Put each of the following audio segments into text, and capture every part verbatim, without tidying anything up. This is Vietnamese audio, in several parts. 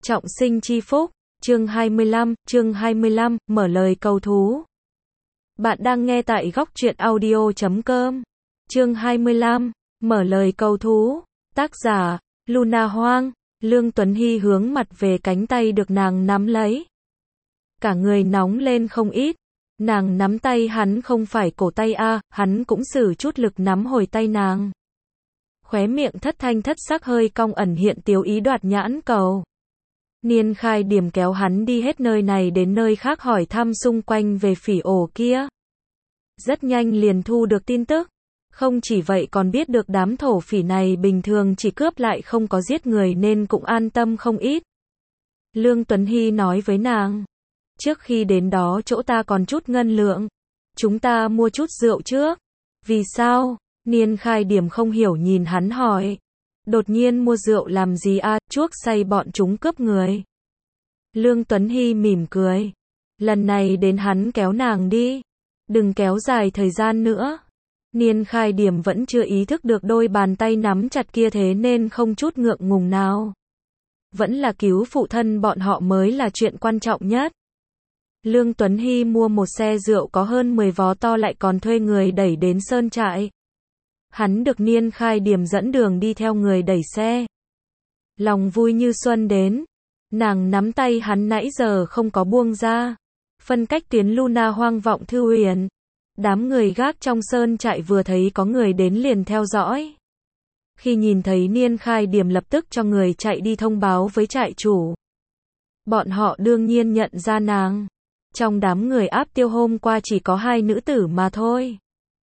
Trọng sinh chi phúc, chương hai mươi lăm, chương hai mươi lăm, mở lời cầu thú. Bạn đang nghe tại góc truyện audio chấm com. Chương hai mươi lăm, mở lời cầu thú. Tác giả, Luna Hoang. Lương Tuấn Hy hướng mặt về cánh tay được nàng nắm lấy. Cả người nóng lên không ít. Nàng nắm tay hắn không phải cổ tay a, hắn cũng sử chút lực nắm hồi tay nàng. Khóe miệng thất thanh thất sắc hơi cong ẩn hiện tiếu ý đoạt nhãn cầu. Niên Khai Điểm kéo hắn đi hết nơi này đến nơi khác hỏi thăm xung quanh về phỉ ổ kia. Rất nhanh liền thu được tin tức. Không chỉ vậy còn biết được đám thổ phỉ này bình thường chỉ cướp lại không có giết người nên cũng an tâm không ít. Lương Tuấn Hy nói với nàng. Trước khi đến đó chỗ ta còn chút ngân lượng. Chúng ta mua chút rượu trước. Vì sao? Niên Khai Điểm không hiểu nhìn hắn hỏi. Đột nhiên mua rượu làm gì a, à, chuốc say bọn chúng cướp người. Lương Tuấn Hy mỉm cười. Lần này đến hắn kéo nàng đi. Đừng kéo dài thời gian nữa. Niên Khai Điểm vẫn chưa ý thức được đôi bàn tay nắm chặt kia thế nên không chút ngượng ngùng nào. Vẫn là cứu phụ thân bọn họ mới là chuyện quan trọng nhất. Lương Tuấn Hy mua một xe rượu có hơn mười vó to lại còn thuê người đẩy đến sơn trại. Hắn được Niên Khai Điểm dẫn đường đi theo người đẩy xe. Lòng vui như xuân đến. Nàng nắm tay hắn nãy giờ không có buông ra. Phân cách tuyến Luna Hoang vọng thư huyền. Đám người gác trong sơn trại vừa thấy có người đến liền theo dõi. Khi nhìn thấy Niên Khai Điểm lập tức cho người chạy đi thông báo với trại chủ. Bọn họ đương nhiên nhận ra nàng. Trong đám người áp tiêu hôm qua chỉ có hai nữ tử mà thôi.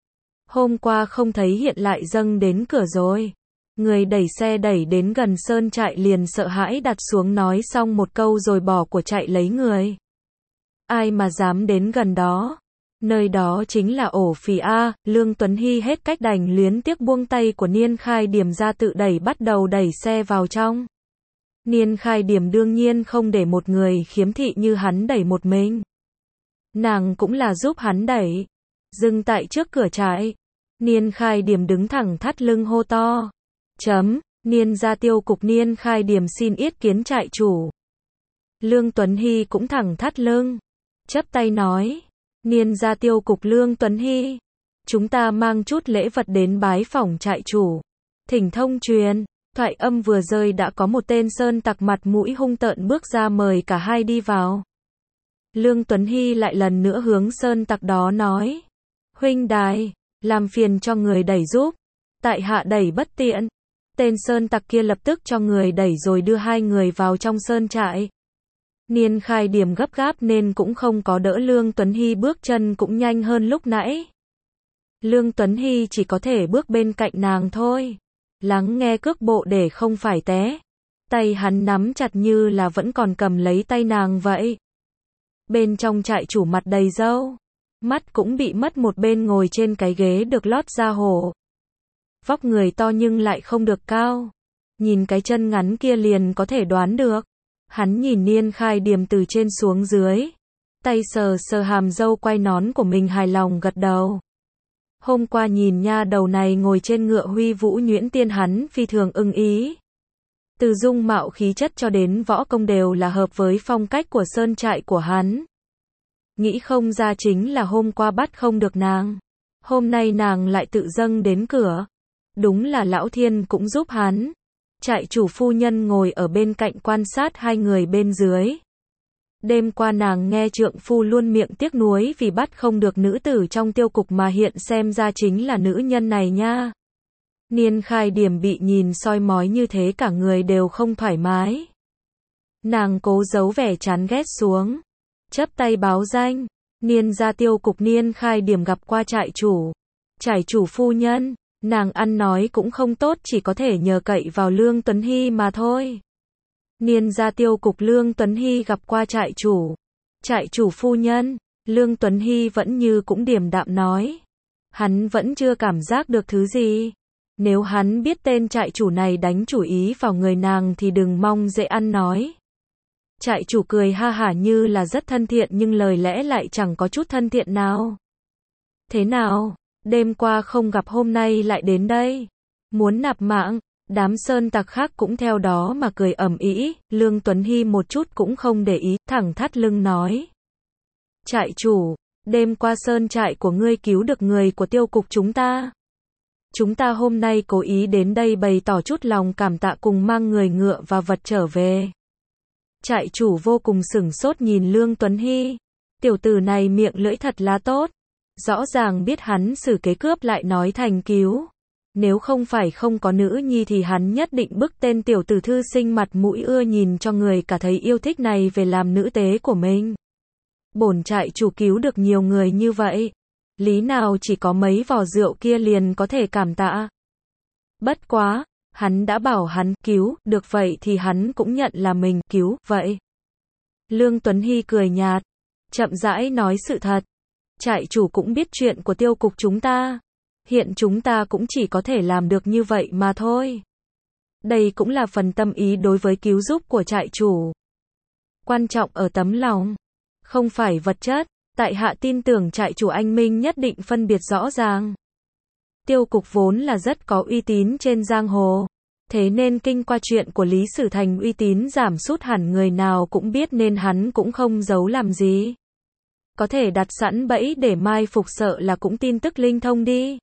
Hôm qua không thấy hiện lại dâng đến cửa rồi. Người đẩy xe đẩy đến gần sơn trại liền sợ hãi đặt xuống nói xong một câu rồi bỏ của chạy lấy người. Ai mà dám đến gần đó. Nơi đó chính là ổ phỉ A. Lương Tuấn Hy hết cách đành luyến tiếc buông tay của Niên Khai Điểm ra tự đẩy bắt đầu đẩy xe vào trong. Niên Khai Điểm đương nhiên không để một người khiếm thị như hắn đẩy một mình. Nàng cũng là giúp hắn đẩy. Dừng tại trước cửa trại. Niên Khai Điểm đứng thẳng thắt lưng hô to. Chấm, Niên gia tiêu cục Niên Khai Điểm xin yết kiến trại chủ. Lương Tuấn Hy cũng thẳng thắt lưng. Chắp tay nói. Niên gia tiêu cục Lương Tuấn Hy. Chúng ta mang chút lễ vật đến bái phỏng trại chủ. Thỉnh thông truyền. Thoại âm vừa rơi đã có một tên sơn tặc mặt mũi hung tợn bước ra mời cả hai đi vào. Lương Tuấn Hy lại lần nữa hướng sơn tặc đó nói. Huynh đài. Làm phiền cho người đẩy giúp. Tại hạ đẩy bất tiện. Tên sơn tặc kia lập tức cho người đẩy rồi đưa hai người vào trong sơn trại. Niên Khai Điểm gấp gáp nên cũng không có đỡ Lương Tuấn Hy bước chân cũng nhanh hơn lúc nãy. Lương Tuấn Hy chỉ có thể bước bên cạnh nàng thôi. Lắng nghe cước bộ để không phải té. Tay hắn nắm chặt như là vẫn còn cầm lấy tay nàng vậy. Bên trong trại chủ mặt đầy râu. Mắt cũng bị mất một bên ngồi trên cái ghế được lót da hổ. Vóc người to nhưng lại không được cao. Nhìn cái chân ngắn kia liền có thể đoán được. Hắn nhìn Niên Khai Điểm từ trên xuống dưới. Tay sờ sờ hàm râu quay nón của mình hài lòng gật đầu. Hôm qua nhìn nha đầu này ngồi trên ngựa huy vũ nhuyễn tiên hắn phi thường ưng ý. Từ dung mạo khí chất cho đến võ công đều là hợp với phong cách của sơn trại của hắn. Nghĩ không ra chính là hôm qua bắt không được nàng. Hôm nay nàng lại tự dâng đến cửa. Đúng là lão thiên cũng giúp hắn. Trại chủ phu nhân ngồi ở bên cạnh quan sát hai người bên dưới. Đêm qua nàng nghe trượng phu luôn miệng tiếc nuối vì bắt không được nữ tử trong tiêu cục mà hiện xem ra chính là nữ nhân này nha. Niên Khai Điểm bị nhìn soi mói như thế cả người đều không thoải mái. Nàng cố giấu vẻ chán ghét xuống. Chắp tay báo danh. Niên gia tiêu cục Niên Khai Điểm gặp qua trại chủ. Trại chủ phu nhân. Nàng ăn nói cũng không tốt chỉ có thể nhờ cậy vào Lương Tuấn Hy mà thôi. Niên gia tiêu cục Lương Tuấn Hy gặp qua trại chủ. Trại chủ phu nhân. Lương Tuấn Hy vẫn như cũng điềm đạm nói. Hắn vẫn chưa cảm giác được thứ gì. Nếu hắn biết tên trại chủ này đánh chủ ý vào người nàng thì đừng mong dễ ăn nói. Trại chủ cười ha hả như là rất thân thiện nhưng lời lẽ lại chẳng có chút thân thiện nào. Thế nào? Đêm qua không gặp hôm nay lại đến đây. Muốn nạp mạng. Đám sơn tặc khác cũng theo đó mà cười ầm ĩ, Lương Tuấn Hy một chút cũng không để ý, thẳng thắt lưng nói. Trại chủ, đêm qua sơn trại của ngươi cứu được người của tiêu cục chúng ta. Chúng ta hôm nay cố ý đến đây bày tỏ chút lòng cảm tạ cùng mang người ngựa và vật trở về. Trại chủ vô cùng sửng sốt nhìn Lương Tuấn Hy. Tiểu tử này miệng lưỡi thật là tốt. Rõ ràng biết hắn xử kế cướp lại nói thành cứu. Nếu không phải không có nữ nhi thì hắn nhất định bức tên tiểu tử thư sinh mặt mũi ưa nhìn cho người cả thấy yêu thích này về làm nữ tế của mình. Bổn trại chủ cứu được nhiều người như vậy. Lý nào chỉ có mấy vò rượu kia liền có thể cảm tạ. Bất quá, hắn đã bảo hắn cứu, được vậy thì hắn cũng nhận là mình cứu, vậy. Lương Tuấn Hy cười nhạt, chậm rãi nói sự thật. Trại chủ cũng biết chuyện của tiêu cục chúng ta. Hiện chúng ta cũng chỉ có thể làm được như vậy mà thôi. Đây cũng là phần tâm ý đối với cứu giúp của trại chủ. Quan trọng ở tấm lòng, không phải vật chất. Tại hạ tin tưởng trại chủ anh Minh nhất định phân biệt rõ ràng. Tiêu cục vốn là rất có uy tín trên giang hồ. Thế nên kinh qua chuyện của Lý Sử Thành uy tín giảm sút hẳn người nào cũng biết nên hắn cũng không giấu làm gì. Có thể đặt sẵn bẫy để mai phục sợ là cũng tin tức linh thông đi.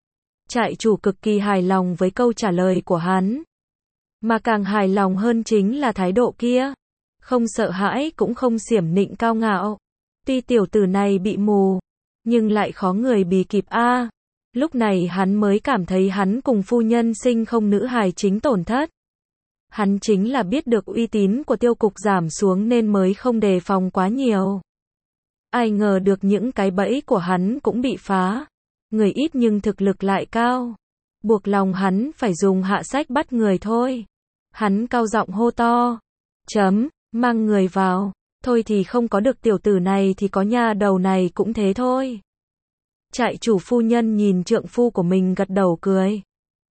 Trại chủ cực kỳ hài lòng với câu trả lời của hắn. Mà càng hài lòng hơn chính là thái độ kia. Không sợ hãi cũng không xiểm nịnh cao ngạo. Tuy tiểu tử này bị mù, nhưng lại khó người bì kịp a. À. Lúc này hắn mới cảm thấy hắn cùng phu nhân sinh không nữ hài chính tổn thất. Hắn chính là biết được uy tín của tiêu cục giảm xuống nên mới không đề phòng quá nhiều. Ai ngờ được những cái bẫy của hắn cũng bị phá. Người ít nhưng thực lực lại cao. Buộc lòng hắn phải dùng hạ sách bắt người thôi. Hắn cao giọng hô to. Chấm, mang người vào. Thôi thì không có được tiểu tử này thì có nhà đầu này cũng thế thôi. Trại chủ phu nhân nhìn trượng phu của mình gật đầu cười.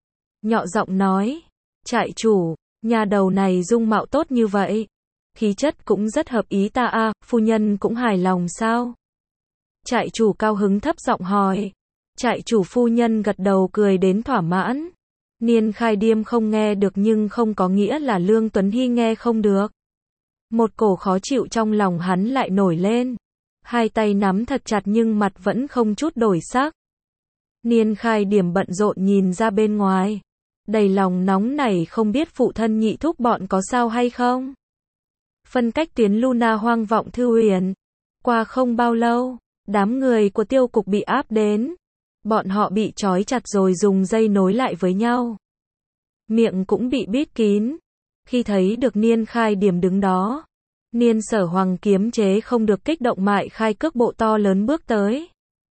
Nhọ giọng nói. Trại chủ, nhà đầu này dung mạo tốt như vậy. Khí chất cũng rất hợp ý ta a, à, phu nhân cũng hài lòng sao? Trại chủ cao hứng thấp giọng hỏi. Trại chủ phu nhân gật đầu cười đến thỏa mãn. Niên Khai Điềm không nghe được nhưng không có nghĩa là Lương Tuấn Hy nghe không được. Một cổ khó chịu trong lòng hắn lại nổi lên. Hai tay nắm thật chặt nhưng mặt vẫn không chút đổi sắc. Niên Khai Điềm bận rộn nhìn ra bên ngoài. Đầy lòng nóng nảy không biết phụ thân nhị thúc bọn có sao hay không. Phân cách tuyến Luna hoang vọng thư huyền. Qua không bao lâu, đám người của tiêu cục bị áp đến. Bọn họ bị trói chặt rồi dùng dây nối lại với nhau. Miệng cũng bị bít kín. Khi thấy được Niên Khai Điềm đứng đó, Niên Sở Hoàng kiềm chế không được kích động mại khai cước bộ to lớn bước tới.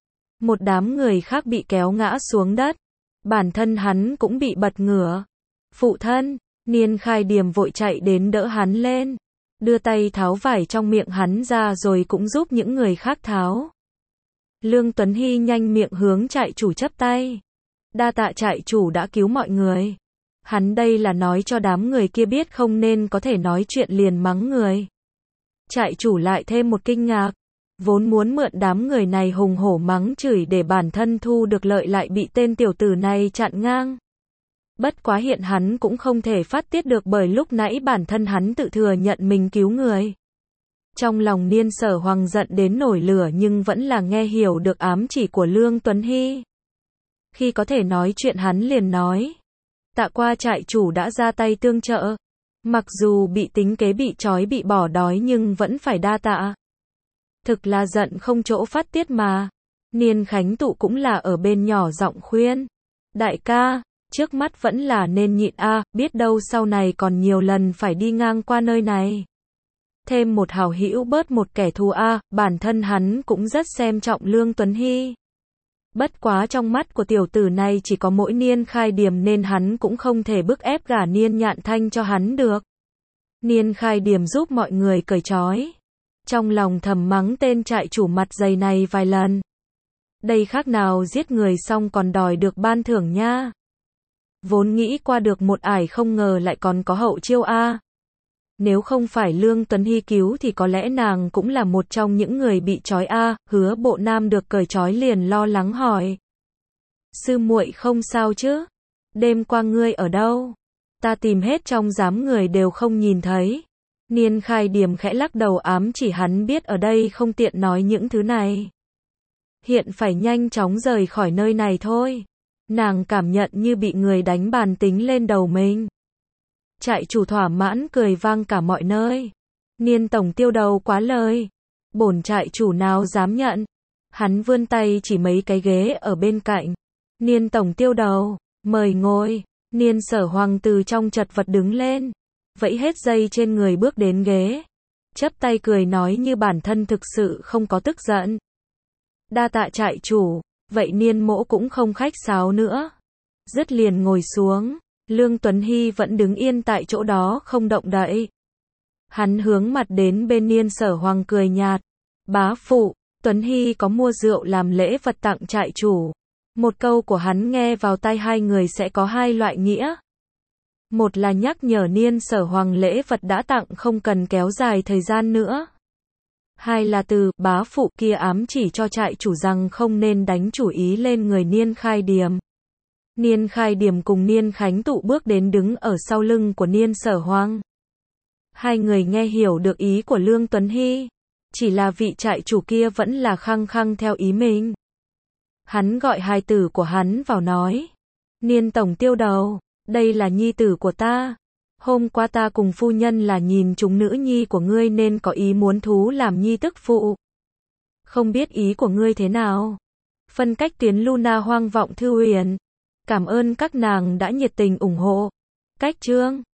Một đám người khác bị kéo ngã xuống đất. Bản thân hắn cũng bị bật ngửa. Phụ thân, Niên Khai Điềm vội chạy đến đỡ hắn lên. Đưa tay tháo vải trong miệng hắn ra rồi cũng giúp những người khác tháo. Lương Tuấn Hy nhanh miệng hướng trại chủ chắp tay. Đa tạ trại chủ đã cứu mọi người. Hắn đây là nói cho đám người kia biết không nên có thể nói chuyện liền mắng người. Trại chủ lại thêm một kinh ngạc. Vốn muốn mượn đám người này hùng hổ mắng chửi để bản thân thu được lợi lại bị tên tiểu tử này chặn ngang. Bất quá hiện hắn cũng không thể phát tiết được bởi lúc nãy bản thân hắn tự thừa nhận mình cứu người. Trong lòng Niên Sở Hoàng giận đến nổi lửa nhưng vẫn là nghe hiểu được ám chỉ của Lương Tuấn Hy. Khi có thể nói chuyện hắn liền nói. Tạ qua trại chủ đã ra tay tương trợ. Mặc dù bị tính kế bị trói bị bỏ đói nhưng vẫn phải đa tạ. Thực là giận không chỗ phát tiết mà. Niên Khánh Tụ cũng là ở bên nhỏ giọng khuyên. Đại ca, trước mắt vẫn là nên nhịn a, à, biết đâu sau này còn nhiều lần phải đi ngang qua nơi này. Thêm một hảo hữu bớt một kẻ thù a, à, bản thân hắn cũng rất xem trọng Lương Tuấn Hy. Bất quá trong mắt của tiểu tử này chỉ có mỗi Niên Khai Điềm nên hắn cũng không thể bức ép gả Niên Nhạn Thanh cho hắn được. Niên Khai Điềm giúp mọi người cởi trói. Trong lòng thầm mắng tên trại chủ mặt dày này vài lần. Đây khác nào giết người xong còn đòi được ban thưởng nha. Vốn nghĩ qua được một ải không ngờ lại còn có hậu chiêu a. Nếu không phải Lương Tuấn Hy cứu thì có lẽ nàng cũng là một trong những người bị trói a. Hứa Bộ Nam được cởi trói liền lo lắng hỏi. Sư muội không sao chứ? Đêm qua ngươi ở đâu? Ta tìm hết trong giám người đều không nhìn thấy. Niên Khai Điềm khẽ lắc đầu ám chỉ hắn biết ở đây không tiện nói những thứ này. Hiện phải nhanh chóng rời khỏi nơi này thôi. Nàng cảm nhận như bị người đánh bàn tính lên đầu mình. Trại chủ thỏa mãn cười vang cả mọi nơi. Niên tổng tiêu đầu quá lời. Bổn trại chủ nào dám nhận. Hắn vươn tay chỉ mấy cái ghế ở bên cạnh. Niên tổng tiêu đầu, mời ngồi. Niên Sở Hoàng từ trong chật vật đứng lên. Vẫy hết dây trên người bước đến ghế. Chắp tay cười nói như bản thân thực sự không có tức giận. Đa tạ trại chủ. Vậy Niên Mỗ cũng không khách sáo nữa. Dứt liền ngồi xuống. Lương Tuấn Hy vẫn đứng yên tại chỗ đó không động đậy. Hắn hướng mặt đến bên Niên Sở Hoàng cười nhạt. Bá phụ, Tuấn Hy có mua rượu làm lễ vật tặng trại chủ. Một câu của hắn nghe vào tai hai người sẽ có hai loại nghĩa. Một là nhắc nhở Niên Sở Hoàng lễ vật đã tặng không cần kéo dài thời gian nữa. Hai là từ bá phụ kia ám chỉ cho trại chủ rằng không nên đánh chủ ý lên người Niên Khai Điềm. Niên Khai Điềm cùng Niên Khánh Tụ bước đến đứng ở sau lưng của Niên Sở Hoàng. Hai người nghe hiểu được ý của Lương Tuấn Hy. Chỉ là vị trại chủ kia vẫn là khăng khăng theo ý mình. Hắn gọi hài tử của hắn vào nói. Niên tổng tiêu đầu, đây là nhi tử của ta. Hôm qua ta cùng phu nhân là nhìn chúng nữ nhi của ngươi nên có ý muốn thú làm nhi tức phụ. Không biết ý của ngươi thế nào? Phân cách tuyến Luna Hoang Vọng Thư Huyền. Cảm ơn các nàng đã nhiệt tình ủng hộ. Cách chương